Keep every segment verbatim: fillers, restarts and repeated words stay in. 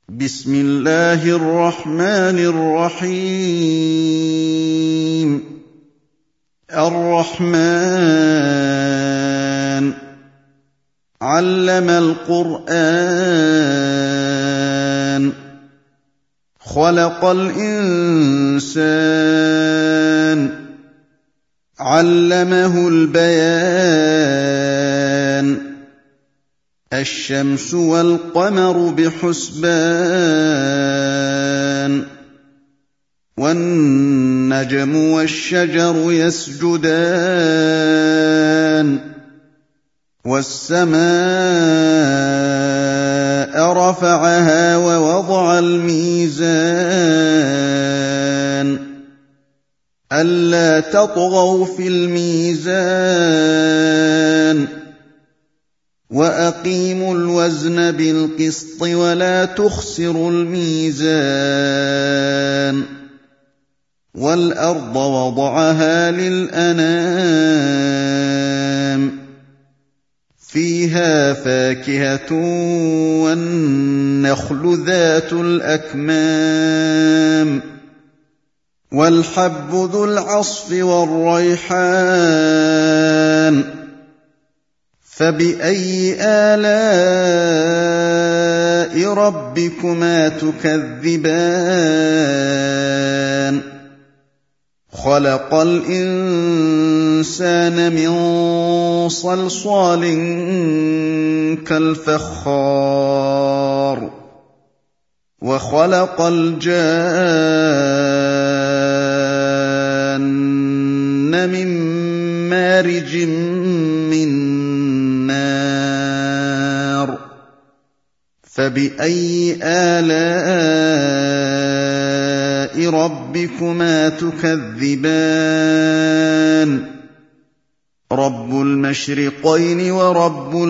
بسم الله الرحمن الرحيم الرحمن علم القرآن خلق الإنسان علمه البيان الشمس والقمر بحسبان والنجم والشجر يسجدان والسماء رفعها ووضع الميزان ألا تطغوا في الميزان وأقيموا الوزن بالقسط ولا تخسروا الميزان والأرض وضعها للأنام فيها فاكهة والنخل ذات الأكمام والحب ذو العصف والريحان فبأي آلاء ربكما تكذبان خلق الإنسان من صلصال كالفخار وخلق الجان من مارج من نار فبأي آلاء ربكما تكذبان رب المشرقين ورب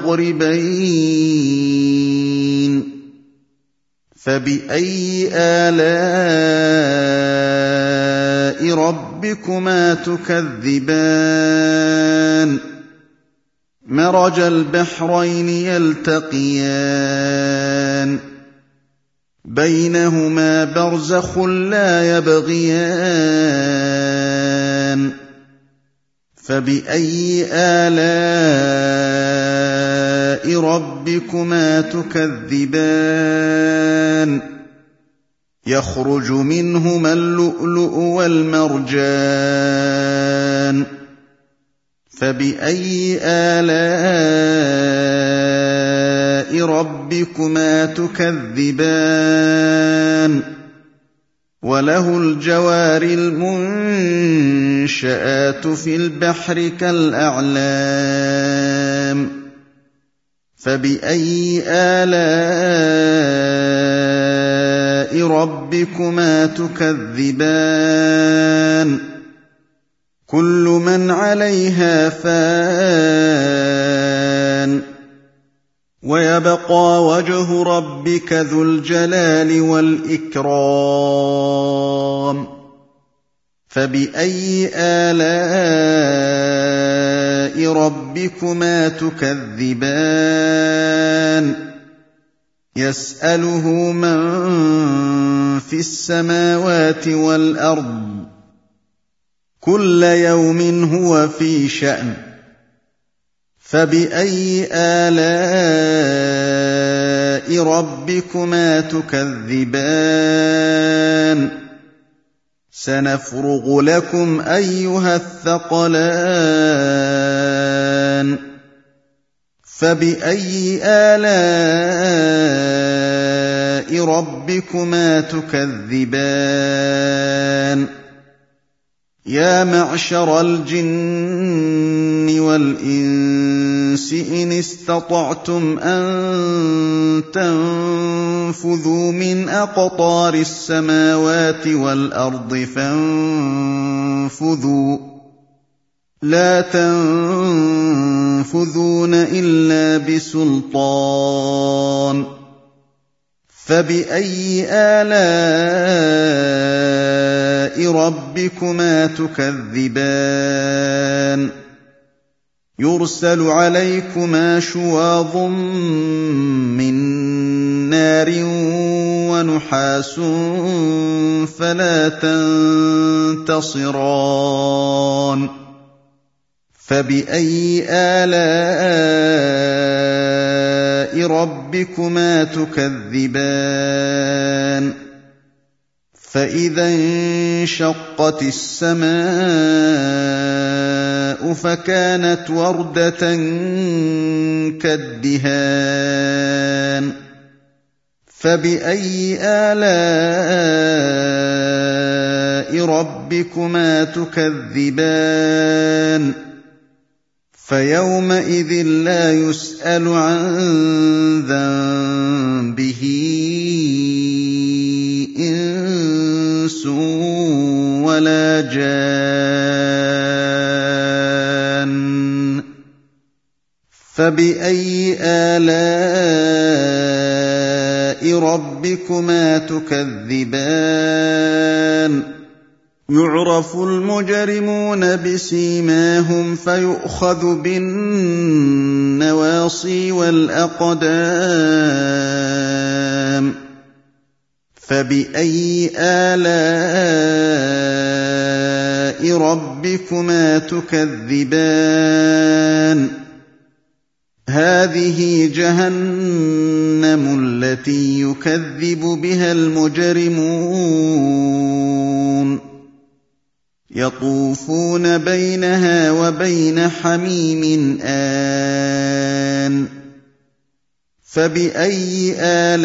المغربين فبأي آلاء ربكما تكذبان مرج البحرين يلتقيان بينهما برزخ لا يبغيان فبأي آلاء ربكما تكذبان يخرج منهما اللؤلؤ والمرجان فبأي آلاء ربكما تكذبان وله الجوار المنشآت في البحر كالأعلام فبأي آلاء ربكما تكذبان كل من عليها فان ويبقى وجه ربك ذو الجلال والإكرام فبأي آلاء ربكما تكذبان يسأله من في السماوات والأرض كل يوم هو في شأن فبأي آلاء ربكما تكذبان سنفرغ لكم أيها الثقلان فبأي آلاء ربكما تكذبان يا معشر الجن والإنس إن استطعتم أن تنفذوا من أقطار السماوات والأرض فانفذوا لا تنفذون إلا بسلطان فبأي آلاء ربكما تكذبان يرسل عليكما شواظ من نار وَنُحَاسٌ فَلَا تَنتَصِرَانِ فَبِأَيِّ آلَاءِ رَبِّكُمَا تُكَذِّبَانِ فَإِذَا انشَقَّتِ السَّمَاءُ فَكَانَتْ وَرْدَةً كَالدِّهَانِ فَبِأَيِّ آلَاءِ رَبِّكُمَا تُكَذِّبَانِ فَيَوْمَئِذٍ لَّا يُسْأَلُ عَن ذَنبِهِ إِنسٌ وَلَا جَانٌّ فَبِأَيِّ آلَاءِ رَبِّكُمَا تُكَذِّبَانِ يُعْرَفُ الْمُجْرِمُونَ بِسِيمَاهُمْ فَيُؤْخَذُ بِالنَّوَاصِي وَالْأَقْدَامِ فَبِأَيِّ آلَاءِ رَبِّكُمَا تُكَذِّبَانِ هَٰذِهِ جَهَنَّمُ الَّتِي يُكَذِّبُ بِهَا الْمُجْرِمُونَ يَطُوفُونَ بَيْنَهَا وَبَيْنَ حَمِيمٍ آنٍ فَبِأَيِّ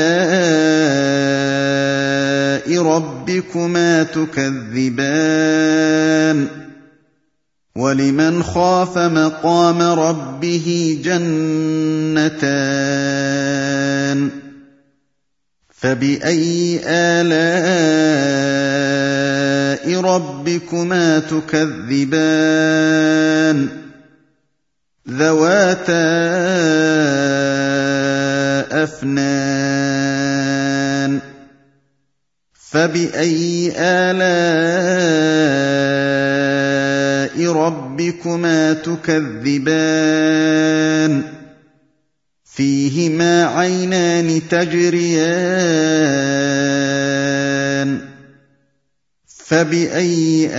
آلَاءِ رَبِّكُمَا تُكَذِّبَانِ وَلِمَنْ خَافَ مَقَامَ رَبِّهِ جَنَّتَانِ فَبِأَيِّ آلَاءِ رَبِّكُمَا تُكَذِّبَانِ ذَوَاتَا أَفْنَانٍ فَبِأَيِّ آلَاءِ رَبِّكُمَا تُكَذِّبَانِ فِيهِمَا عَيْنَانِ تَجْرِيَانِ فَبِأَيِّ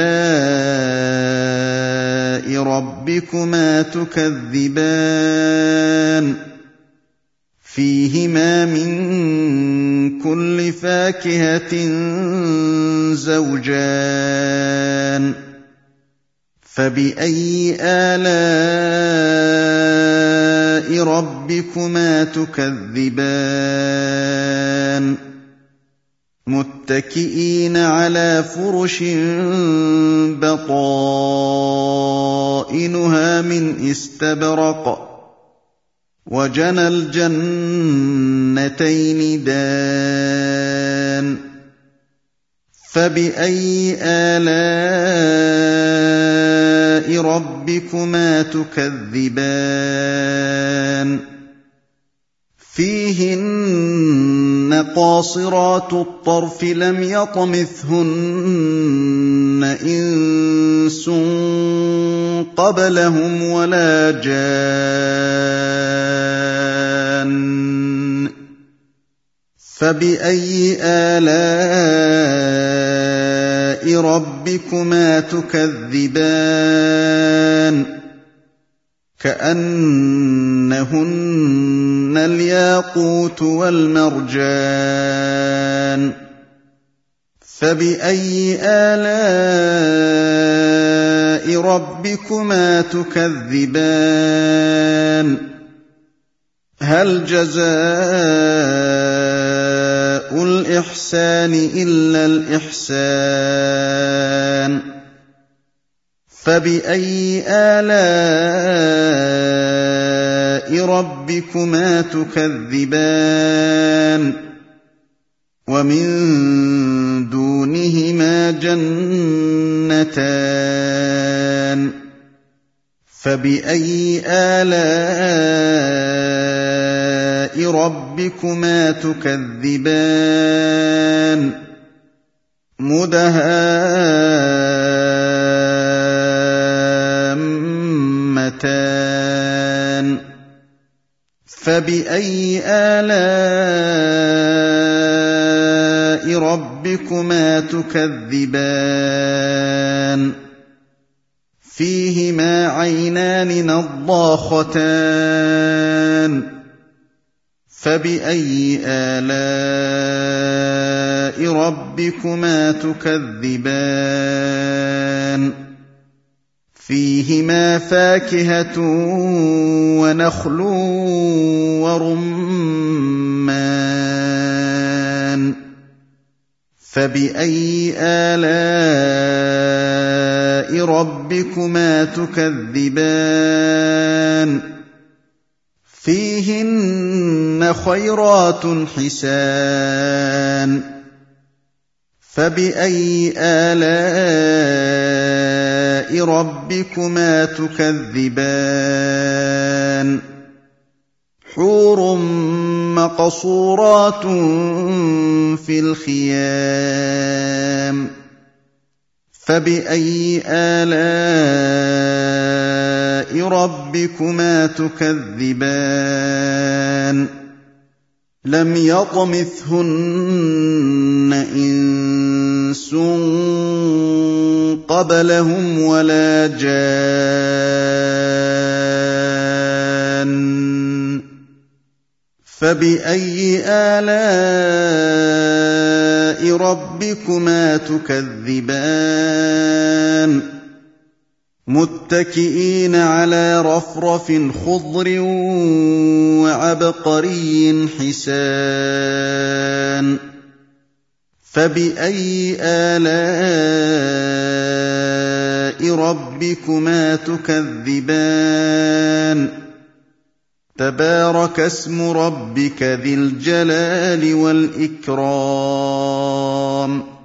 آلَاءِ رَبِّكُمَا تُكَذِّبَانِ فِيهِمَا مِن كُلِّ فَاكِهَةٍ زَوْجَانِ فَبِأَيِّ آلَاءِ رَبِّكُمَا تُكَذِّبَانِ مُتَّكِئِينَ عَلَىٰ فُرُشٍ بَطَائِنُهَا مِنْ إِسْتَبْرَقٍ وَجَنَى الْجَنَّتَيْنِ دَانٍ فَبِأَيِّ آلَاءِ رَبِّكُمَا تُكَذِّبَانِ فِيهِنَّ قَاصِرَاتُ الطَّرْفِ لَمْ يَطْمِثْهُنَّ إِنسٌ قَبْلَهُمْ وَلَا جَانٌّ فَبِأَيِّ آلَاءِ رَبِّكُمَا تُكَذِّبَانِ كَأَنَّهُنَّ الْيَاقُوتُ وَالْمَرْجَانُ فَبِأَيِّ آلَاءِ رَبِّكُمَا تُكَذِّبَانِ هَلْ جَزَاءُ الْإِحْسَانِ إِلَّا الْإِحْسَانُ فَبِأَيِّ آلَاءِ رَبِّكُمَا تُكَذِّبَانِ وَمِن دُونِهِمَا جَنَّتَانِ فَبِأَيِّ آلَاءِ رَبِّكُمَا تُكَذِّبَانِ رَبِّكُمَا تُكَذِّبَانِ فِيهِمَا عَيْنَانِ نَضَّاخَتَانِ فَبِأَيِّ آلَاءِ رَبِّكُمَا تُكَذِّبَانِ فِيهِمَا فَاكِهَةٌ وَنَخْلٌ وَرُمَّانٌ فَبِأَيِّ آلَاءِ رَبِّكُمَا تُكَذِّبَانِ فِيهِنَّ خَيْرَاتٌ حِسَانٌ فَبِأَيِّ آلَاءِ رَبِّكُمَا تُكَذِّبَانِ حُورٌ مَّقْصُورَاتٌ فِي الْخِيَامِ فَبِأَيِّ آلَاءِ رَبِّكُمَا تُكَذِّبَانِ لَمْ يَطْمِثْهُنَّ إِنسٌ قَبْلَهُمْ وَلَا جَانٌّ فَبِأَيِّ آلَاءِ رَبِّكُمَا تُكَذِّبَانِ مُتَّكِئِينَ عَلَىٰ رَفْرَفٍ خُضْرٍ وَعَبْقَرِيٍّ حِسَانٍ فَبِأَيِّ آلَاءِ رَبِّكُمَا تُكَذِّبَانِ تَبَارَكَ اسْمُ رَبِّكَ ذِي الْجَلَالِ وَالْإِكْرَامِ